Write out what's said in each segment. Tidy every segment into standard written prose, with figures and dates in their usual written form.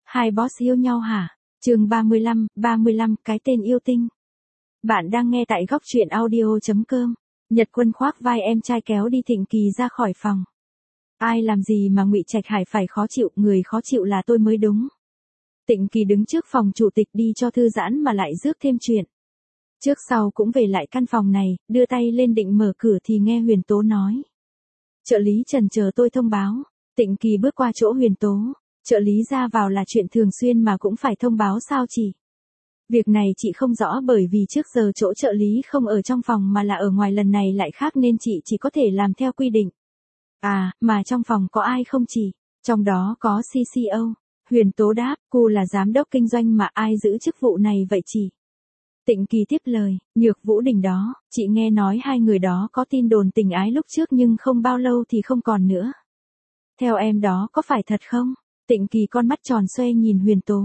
Hai boss yêu nhau hả? Chương 35, cái tên yêu tinh. Bạn đang nghe tại góc truyện audio.com. Nhật Quân khoác vai em trai kéo đi Thịnh Kỳ ra khỏi phòng. Ai làm gì mà Ngụy Trạch Hải phải khó chịu, người khó chịu là tôi mới đúng. Thịnh Kỳ đứng trước phòng chủ tịch đi cho thư giãn mà lại rước thêm chuyện. Trước sau cũng về lại căn phòng này, đưa tay lên định mở cửa thì nghe Huyền Tố nói. Trợ lý Trần chờ tôi thông báo. Thịnh Kỳ bước qua chỗ Huyền Tố. Trợ lý ra vào là chuyện thường xuyên mà cũng phải thông báo sao chị? Việc này chị không rõ bởi vì trước giờ chỗ trợ lý không ở trong phòng mà là ở ngoài, lần này lại khác nên chị chỉ có thể làm theo quy định. À, mà trong phòng có ai không chị? Trong đó có CCO. Huyền Tố đáp, cô là giám đốc kinh doanh mà ai giữ chức vụ này vậy chị? Thịnh Kỳ tiếp lời, Nhược Vũ Đình đó, chị nghe nói hai người đó có tin đồn tình ái lúc trước nhưng không bao lâu thì không còn nữa. Theo em đó có phải thật không? Thịnh Kỳ con mắt tròn xoe nhìn Huyền Tố.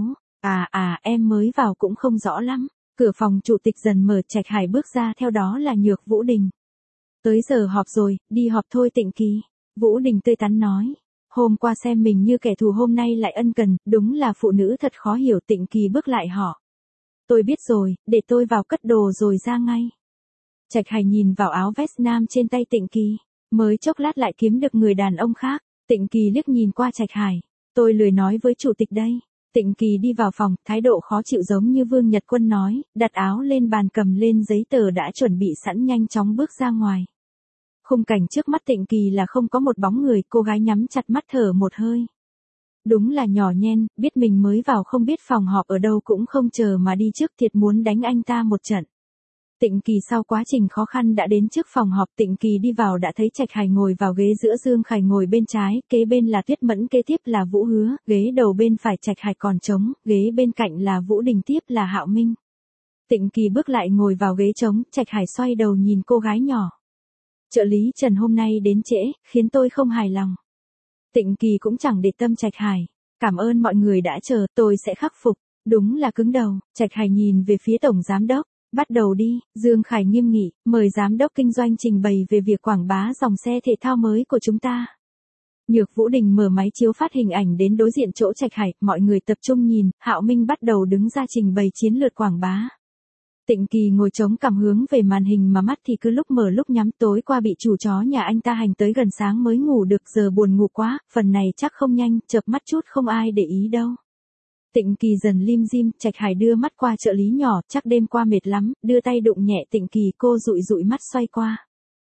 Em mới vào cũng không rõ lắm. Cửa phòng chủ tịch dần mở, Trạch Hải bước ra, theo đó là Nhược Vũ Đình. Tới giờ họp rồi, đi họp thôi Thịnh Kỳ. Vũ Đình tươi tắn nói. Hôm qua xem mình như kẻ thù, hôm nay lại ân cần, đúng là phụ nữ thật khó hiểu. Thịnh Kỳ bước lại họ. Tôi biết rồi, để tôi vào cất đồ rồi ra ngay. Trạch Hải nhìn vào áo vest nam trên tay Thịnh Kỳ. Mới chốc lát lại kiếm được người đàn ông khác. Thịnh Kỳ liếc nhìn qua Trạch Hải. Tôi lười nói với chủ tịch đây. Thịnh Kỳ đi vào phòng, thái độ khó chịu giống như Vương Nhật Quân nói, đặt áo lên bàn cầm lên giấy tờ đã chuẩn bị sẵn, nhanh chóng bước ra ngoài. Khung cảnh trước mắt Thịnh Kỳ là không có một bóng người, cô gái nhắm chặt mắt thở một hơi. Đúng là nhỏ nhen, biết mình mới vào không biết phòng họp ở đâu cũng không chờ mà đi trước, thiệt muốn đánh anh ta một trận. Thịnh Kỳ sau quá trình khó khăn đã đến trước phòng họp. Thịnh Kỳ đi vào đã thấy Trạch Hải ngồi vào ghế giữa, Dương Khải ngồi bên trái, kế bên là Tuyết Mẫn, kế tiếp là Vũ Hứa, ghế đầu bên phải Trạch Hải còn trống, ghế bên cạnh là Vũ Đình, tiếp là Hạo Minh. Thịnh Kỳ bước lại ngồi vào ghế trống, Trạch Hải xoay đầu nhìn cô gái nhỏ. Trợ lý Trần hôm nay đến trễ, khiến tôi không hài lòng. Thịnh Kỳ cũng chẳng để tâm Trạch Hải. Cảm ơn mọi người đã chờ, tôi sẽ khắc phục. Đúng là cứng đầu. Trạch Hải nhìn về phía tổng giám đốc. Bắt đầu đi, Dương Khải nghiêm nghị, mời giám đốc kinh doanh trình bày về việc quảng bá dòng xe thể thao mới của chúng ta. Nhược Vũ Đình mở máy chiếu phát hình ảnh đến đối diện chỗ Trạch Hải, mọi người tập trung nhìn, Hạo Minh bắt đầu đứng ra trình bày chiến lược quảng bá. Thịnh Kỳ ngồi chống cằm hướng về màn hình mà mắt thì cứ lúc mở lúc nhắm, tối qua bị chủ chó nhà anh ta hành tới gần sáng mới ngủ được, giờ buồn ngủ quá, phần này chắc không nhanh, chợp mắt chút không ai để ý đâu. Thịnh Kỳ dần lim dim, Trạch Hải đưa mắt qua trợ lý nhỏ, chắc đêm qua mệt lắm, đưa tay đụng nhẹ Thịnh Kỳ, cô dụi dụi mắt xoay qua.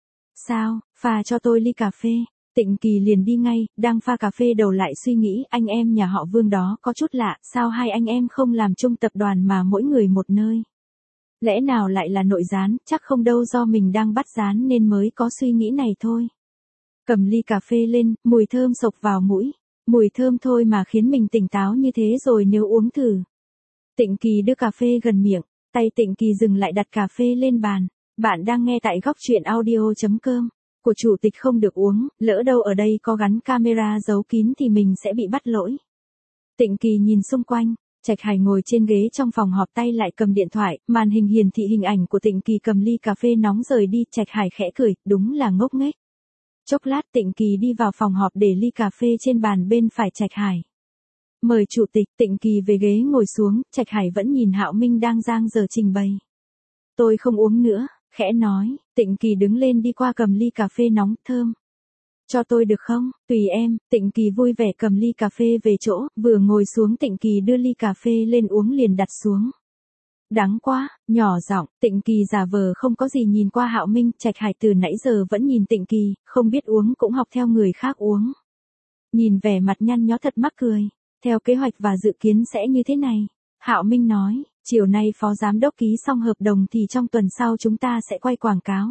Sao, pha cho tôi ly cà phê. Thịnh Kỳ liền đi ngay, đang pha cà phê đầu lại suy nghĩ, anh em nhà họ Vương đó có chút lạ, sao hai anh em không làm chung tập đoàn mà mỗi người một nơi? Lẽ nào lại là nội gián, chắc không đâu, do mình đang bắt gián nên mới có suy nghĩ này thôi. Cầm ly cà phê lên, mùi thơm xộc vào mũi. Mùi thơm thôi mà khiến mình tỉnh táo như thế rồi, nếu uống thử. Thịnh Kỳ đưa cà phê gần miệng, tay Thịnh Kỳ dừng lại đặt cà phê lên bàn. Bạn đang nghe tại góc truyện audio.com. Của chủ tịch không được uống, lỡ đâu ở đây có gắn camera giấu kín thì mình sẽ bị bắt lỗi. Thịnh Kỳ nhìn xung quanh, Trạch Hải ngồi trên ghế trong phòng họp, tay lại cầm điện thoại, màn hình hiển thị hình ảnh của Thịnh Kỳ cầm ly cà phê nóng rời đi. Trạch Hải khẽ cười, đúng là ngốc nghếch. Chốc lát Thịnh Kỳ đi vào phòng họp để ly cà phê trên bàn bên phải Trạch Hải. Mời chủ tịch. Thịnh Kỳ về ghế ngồi xuống, Trạch Hải vẫn nhìn Hạo Minh đang dang dở trình bày. Tôi không uống nữa, khẽ nói. Thịnh Kỳ đứng lên đi qua cầm ly cà phê nóng, thơm. Cho tôi được không? Tùy em. Thịnh Kỳ vui vẻ cầm ly cà phê về chỗ, vừa ngồi xuống Thịnh Kỳ đưa ly cà phê lên uống liền đặt xuống. Đắng quá, nhỏ giọng. Thịnh Kỳ giả vờ không có gì nhìn qua Hạo Minh. Trạch Hải từ nãy giờ vẫn nhìn Thịnh Kỳ, không biết uống cũng học theo người khác uống. Nhìn vẻ mặt nhăn nhó thật mắc cười. Theo kế hoạch và dự kiến sẽ như thế này. Hạo Minh nói, chiều nay phó giám đốc ký xong hợp đồng thì trong tuần sau chúng ta sẽ quay quảng cáo.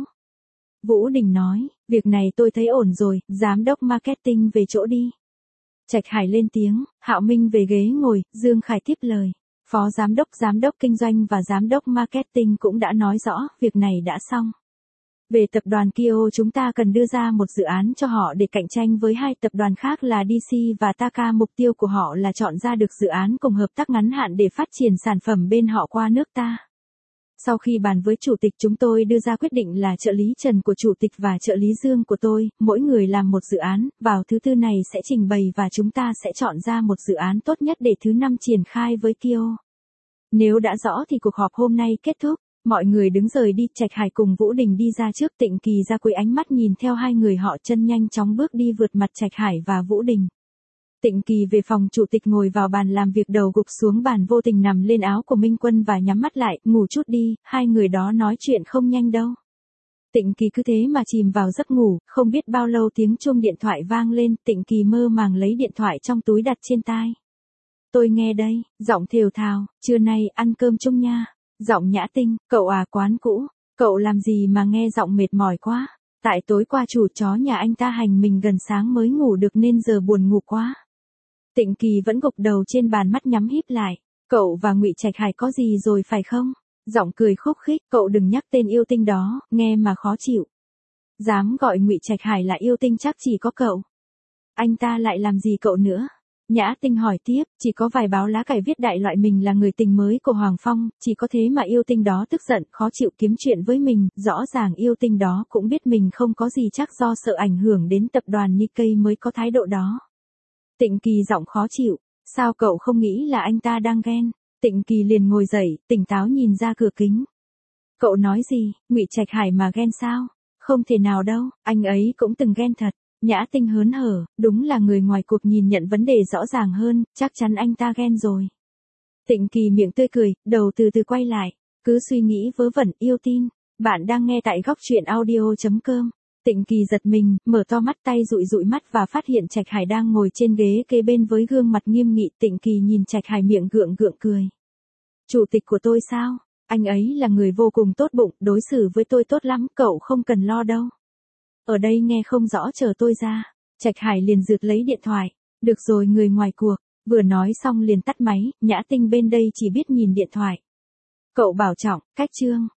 Vũ Đình nói, việc này tôi thấy ổn rồi, giám đốc marketing về chỗ đi. Trạch Hải lên tiếng, Hạo Minh về ghế ngồi, Dương Khải tiếp lời. Phó giám đốc kinh doanh và giám đốc marketing cũng đã nói rõ, việc này đã xong. Về tập đoàn Kio chúng ta cần đưa ra một dự án cho họ để cạnh tranh với hai tập đoàn khác là DC và Taka. Mục tiêu của họ là chọn ra được dự án cùng hợp tác ngắn hạn để phát triển sản phẩm bên họ qua nước ta. Sau khi bàn với chủ tịch chúng tôi đưa ra quyết định là trợ lý Trần của chủ tịch và trợ lý Dương của tôi, mỗi người làm một dự án, vào thứ tư này sẽ trình bày và chúng ta sẽ chọn ra một dự án tốt nhất để thứ năm triển khai với Kyo. Nếu đã rõ thì cuộc họp hôm nay kết thúc, mọi người đứng rời đi, Trạch Hải cùng Vũ Đình đi ra trước, Tịnh Kỳ ra cuối ánh mắt nhìn theo hai người họ chân nhanh chóng bước đi vượt mặt Trạch Hải và Vũ Đình. Tịnh Kỳ về phòng chủ tịch ngồi vào bàn làm việc, đầu gục xuống bàn, vô tình nằm lên áo của Minh Quân và nhắm mắt lại, ngủ chút đi, hai người đó nói chuyện không nhanh đâu. Tịnh Kỳ cứ thế mà chìm vào giấc ngủ, không biết bao lâu tiếng chuông điện thoại vang lên, Tịnh Kỳ mơ màng lấy điện thoại trong túi đặt trên tai. Tôi nghe đây, giọng thều thào, trưa nay ăn cơm chung nha. Giọng Nhã Tinh, cậu à, quán cũ, cậu làm gì mà nghe giọng mệt mỏi quá. Tại tối qua chủ chó nhà anh ta hành mình gần sáng mới ngủ được nên giờ buồn ngủ quá. Tịnh Kỳ vẫn gục đầu trên bàn, mắt nhắm híp lại. Cậu và Ngụy Trạch Hải có gì rồi phải không? Giọng cười khúc khích, cậu đừng nhắc tên yêu tinh đó, nghe mà khó chịu. Dám gọi Ngụy Trạch Hải là yêu tinh chắc chỉ có cậu. Anh ta lại làm gì cậu nữa? Nhã Tinh hỏi tiếp, chỉ có vài báo lá cải viết đại loại mình là người tình mới của Hoàng Phong, chỉ có thế mà yêu tinh đó tức giận, khó chịu kiếm chuyện với mình, rõ ràng yêu tinh đó cũng biết mình không có gì, chắc do sợ ảnh hưởng đến tập đoàn Nikkei mới có thái độ đó. Tịnh Kỳ giọng khó chịu, sao cậu không nghĩ là anh ta đang ghen? Tịnh Kỳ liền ngồi dậy, tỉnh táo nhìn ra cửa kính. Cậu nói gì, Ngụy Trạch Hải mà ghen sao? Không thể nào đâu, anh ấy cũng từng ghen thật. Nhã Tinh hớn hở, đúng là người ngoài cuộc nhìn nhận vấn đề rõ ràng hơn, chắc chắn anh ta ghen rồi. Tịnh Kỳ miệng tươi cười, đầu từ từ quay lại, cứ suy nghĩ vớ vẩn, yêu tin. Bạn đang nghe tại góc truyện audio.com. Tịnh Kỳ giật mình, mở to mắt, tay dụi dụi mắt và phát hiện Trạch Hải đang ngồi trên ghế kế bên với gương mặt nghiêm nghị. Tịnh Kỳ nhìn Trạch Hải miệng gượng gượng cười. Chủ tịch của tôi sao? Anh ấy là người vô cùng tốt bụng, đối xử với tôi tốt lắm, cậu không cần lo đâu. Ở đây nghe không rõ, chờ tôi ra. Trạch Hải liền rượt lấy điện thoại. Được rồi, người ngoài cuộc. Vừa nói xong liền tắt máy, Nhã Tinh bên đây chỉ biết nhìn điện thoại. Cậu bảo trọng, cách chương.